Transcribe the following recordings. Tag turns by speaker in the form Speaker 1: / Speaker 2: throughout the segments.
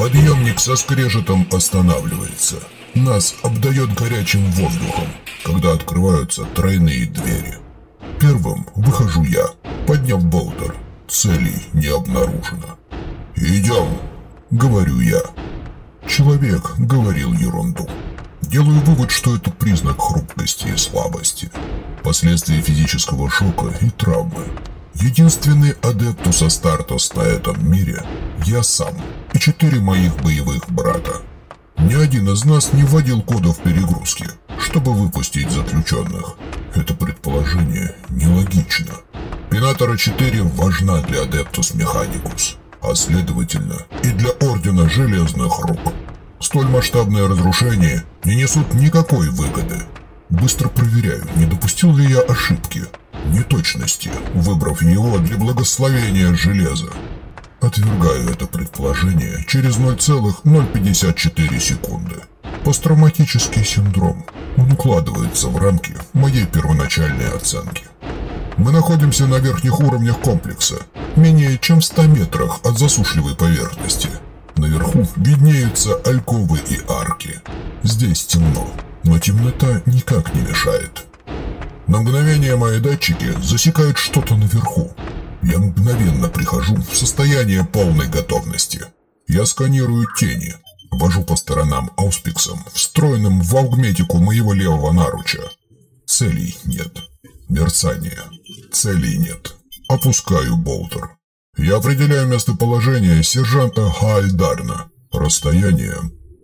Speaker 1: Подъемник со скрежетом останавливается. Нас обдает горячим воздухом, когда открываются тройные двери. Первым выхожу я, подняв болтер. Целей не обнаружено. «Идем», — говорю я. Человек говорил ерунду. Делаю вывод, что это признак хрупкости и слабости. Последствия физического шока и травмы. Единственный адептус Астартес на этом мире – я сам и 4 моих боевых брата. Ни один из нас не вводил кодов перегрузки, чтобы выпустить заключенных. Это предположение нелогично. Пинатора 4 важна для Адептус Механикус, а следовательно и для Ордена Железных Рук. Столь масштабные разрушения не несут никакой выгоды. Быстро проверяю, не допустил ли я ошибки, неточности, выбрав его для благословения железа. Отвергаю это предположение через 0,054 секунды. Посттравматический синдром. Он укладывается в рамки моей первоначальной оценки. Мы находимся на верхних уровнях комплекса, менее чем в 100 метрах от засушливой поверхности. Наверху виднеются альковы и арки. Здесь темно, но темнота никак не мешает. На мгновение мои датчики засекают что-то наверху. Я мгновенно прихожу в состояние полной готовности. Я сканирую тени, вожу по сторонам ауспиксом, встроенным в аугметику моего левого наруча. Целей нет. Мерцание. Целей нет. Опускаю болтер. Я определяю местоположение сержанта Хаальдарна. Расстояние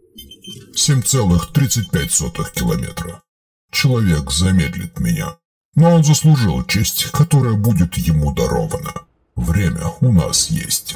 Speaker 1: 7,35 километра. Человек замедлит меня. Но он заслужил честь, которая будет ему дарована. Время у нас есть.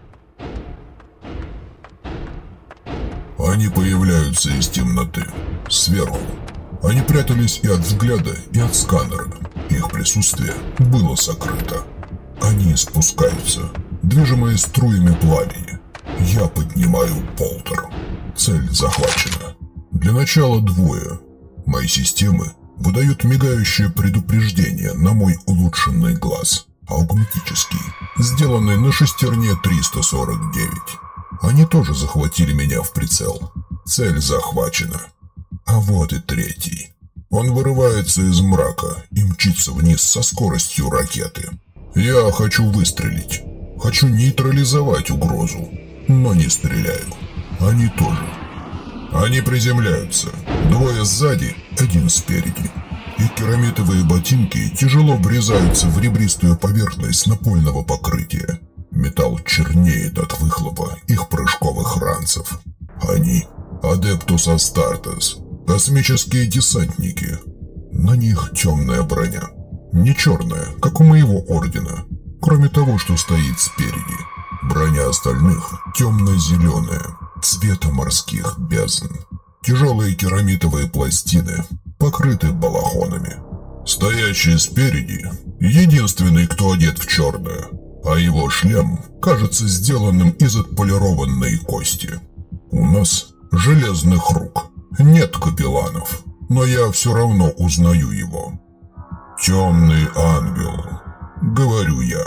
Speaker 1: Они появляются из темноты. Сверху. Они прятались и от взгляда, и от сканера. Их присутствие было сокрыто. Они спускаются, движимые струями пламени. Я поднимаю болтер. Цель захвачена. Для начала 2. Мои системы выдают мигающее предупреждение на мой улучшенный глаз. Аугметический, сделанный на шестерне 349. Они тоже захватили меня в прицел. Цель захвачена. А вот и 3. Он вырывается из мрака и мчится вниз со скоростью ракеты. Я хочу выстрелить. Хочу нейтрализовать угрозу. Но не стреляю. Они тоже. Они приземляются. 2 сзади, 1 спереди. Их керамитовые ботинки тяжело врезаются в ребристую поверхность напольного покрытия. Металл чернеет от выхлопа их прыжковых ранцев. Они – Адептус Астартес, космические десантники. На них темная броня. Не черная, как у моего ордена, кроме того, что стоит спереди. Броня остальных темно-зеленая, цвета морских бездн. Тяжелые керамитовые пластины покрыты балахонами. Стоящий спереди – единственный, кто одет в черное, а его шлем кажется сделанным из отполированной кости. У нас железных рук, нет капелланов, но я все равно узнаю его. «Темный ангел», — говорю я.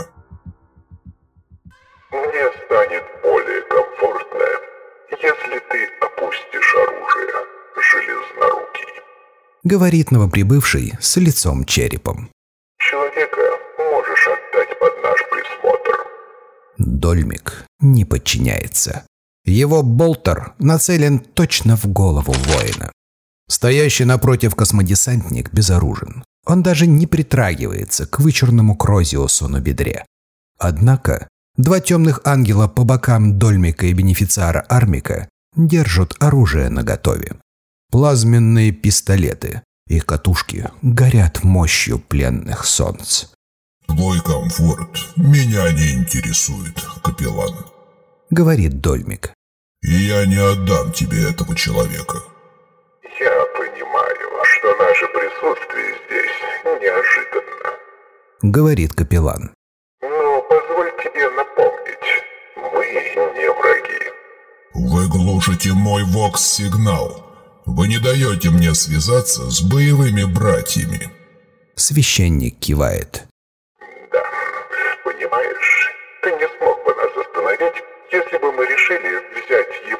Speaker 2: «Мне станет более комфортно, если ты опустишь оружие, железнорукий», —
Speaker 3: говорит новоприбывший с лицом-черепом.
Speaker 2: «Человека можешь отдать под наш присмотр».
Speaker 3: Дольмик не подчиняется. Его болтер нацелен точно в голову воина. Стоящий напротив космодесантник безоружен. Он даже не притрагивается к вычурному крозиусу на бедре. Однако 2 темных ангела по бокам Дольмика и бенефициара Армика держат оружие наготове. Плазменные пистолеты. Их катушки горят мощью пленных солнц.
Speaker 1: «Твой комфорт меня не интересует, капеллан», — говорит
Speaker 3: Дольмик.
Speaker 1: «И я не отдам тебе этого человека».
Speaker 2: «Я понимаю, что наше присутствие здесь неожиданно», —
Speaker 3: говорит капеллан.
Speaker 2: «Но позволь тебе напомнить, мы не враги».
Speaker 1: «Вы глушите мой вокс-сигнал. Вы не даете мне связаться с боевыми братьями».
Speaker 3: Священник кивает.
Speaker 2: «Да, понимаешь, ты не смог бы нас остановить, если бы мы решили взять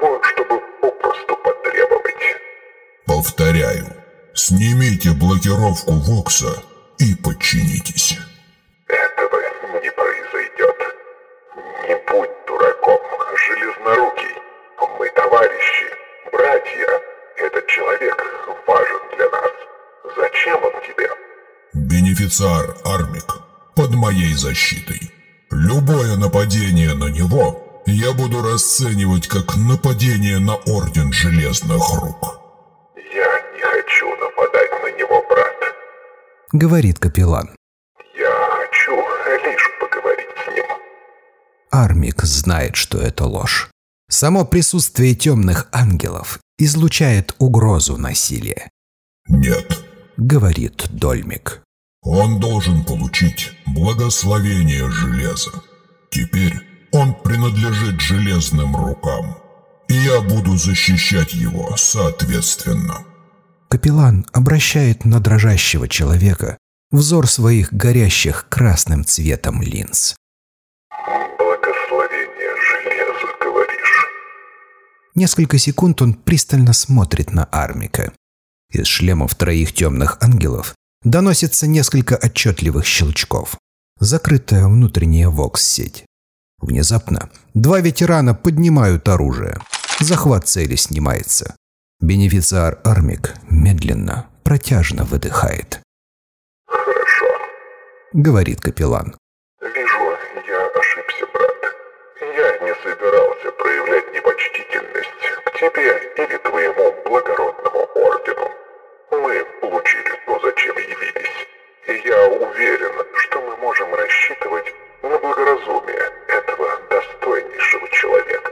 Speaker 2: того, чтобы попросту потребовать.
Speaker 1: Повторяю, снимите блокировку Вокса и подчинитесь.
Speaker 2: Этого не произойдет. Не будь дураком, Железнорукий. Мы товарищи, братья. Этот человек важен для нас. Зачем он тебе?
Speaker 1: Бенефициар Армик под моей защитой. Любое нападение на него я буду расценивать как нападение на Орден Железных Рук.
Speaker 2: Я не хочу нападать на него, брат.
Speaker 3: Говорит капеллан.
Speaker 2: Я хочу лишь поговорить с ним.
Speaker 3: Армик знает, что это ложь. Само присутствие темных ангелов излучает угрозу насилия.
Speaker 1: Нет,
Speaker 3: Говорит Дольмик.
Speaker 1: он должен получить благословение железа. Теперь он принадлежит Железным Рукам, и я буду защищать его соответственно.
Speaker 3: Капеллан обращает на дрожащего человека взор своих горящих красным цветом линз.
Speaker 2: Благословение железа, говоришь?
Speaker 3: Несколько секунд он пристально смотрит на Армика. Из шлемов троих темных ангелов доносится несколько отчетливых щелчков. Закрытая внутренняя вокс-сеть. Внезапно два ветерана поднимают оружие. Захват цели снимается. Бенефициар Армик медленно, протяжно выдыхает.
Speaker 2: Хорошо.
Speaker 3: Говорит капеллан.
Speaker 2: Вижу, я ошибся, брат. Я не собирался проявлять непочтительность к тебе или твоему благородному ордену. Мы получили то, зачем явились. И я уверен, что мы можем рассчитывать на благоразумие этого достойнейшего человека.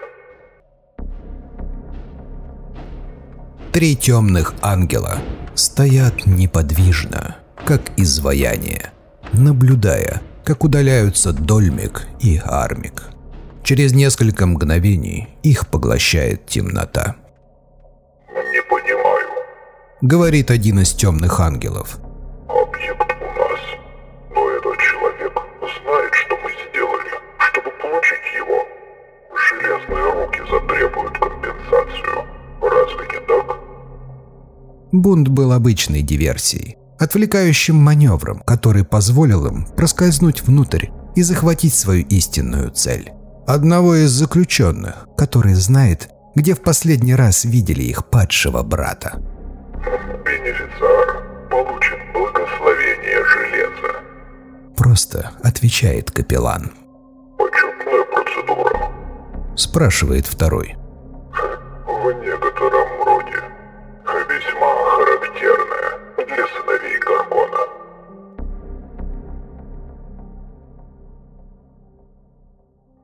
Speaker 3: Три темных ангела стоят неподвижно, как изваяние, наблюдая, как удаляются Дольмик и Армик. Через несколько мгновений их поглощает темнота.
Speaker 2: Не понимаю.
Speaker 3: Говорит один из темных ангелов.
Speaker 2: Объект у нас. Но этот человек знает, что мы сделали, чтобы получить его. Железные руки затребуют компенсацию. Разве не так?
Speaker 3: Бунт был обычной диверсией, отвлекающим маневром, который позволил им проскользнуть внутрь и захватить свою истинную цель. Одного из заключенных, который знает, где в последний раз видели их падшего брата.
Speaker 2: Бенефициар получит благословение железа.
Speaker 3: Просто отвечает капеллан.
Speaker 2: Почетная процедура.
Speaker 3: Спрашивает второй.